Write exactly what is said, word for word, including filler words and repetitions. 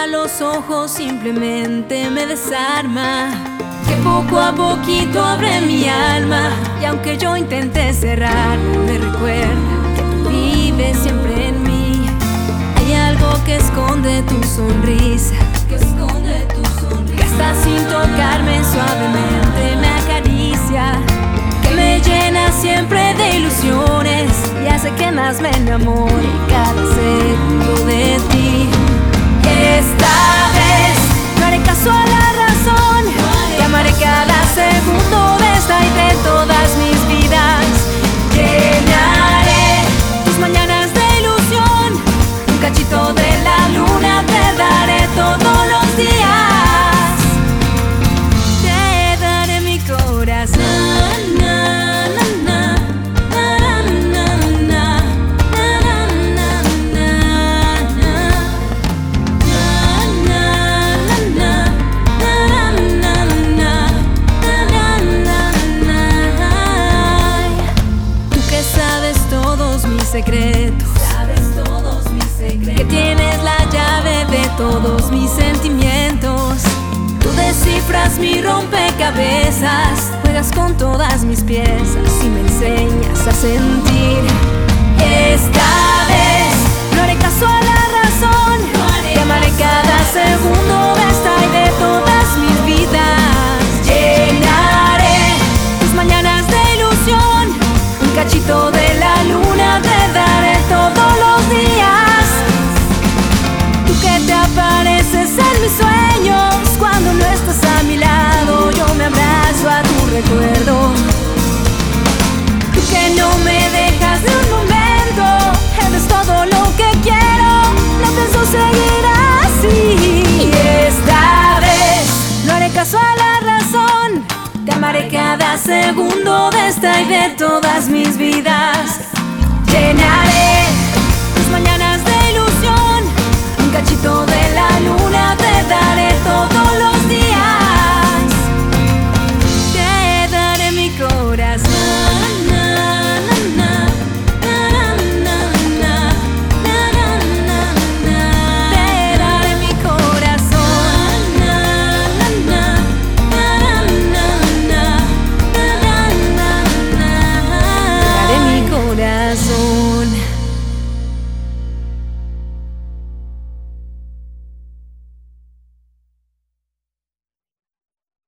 cierra los ojos simplemente me desarma, que poco a poquito abre mi alma. Y aunque yo intente cerrar, me recuerda que tú vives siempre en mí. Hay algo que esconde tu sonrisa, que esconde tu sonrisa, que hasta sin tocarme suavemente me acaricia, que me llena siempre de ilusiones y hace que más me enamore cada segundo de ti. Esta vez no haré caso a la razón, te amaré cada segundo de esta y de todas mis vidas. Llenaré tus mañanas de ilusión, un cachito de la luna te daré todos los días. Te daré mi corazón. Na, na, na, na, na, na, na, na, na, na. Tú que sabes todos mis secretos, sabes todos mis secretos, que tienes la llave de todos mis sentimientos. Tú descifras mi rompecabezas, juegas con todas mis piezas y me enseñas a sentir. Esta vez no haré caso a la razón, te amaré cada segundo de esta y de todas mis vidas. Llenaré tus mañanas de ilusión, un cachito de la luna te daré todos los días. Tú que te apareces en mis sueños, cuando no estás a mi lado yo me abrazo a tu recuerdo. Tú que no me dejas ni un momento, eres todo lo que quiero, no pienso seguir así. Y esta vez no haré caso a la razón, te amaré cada segundo de esta y de todas mis vidas. Llena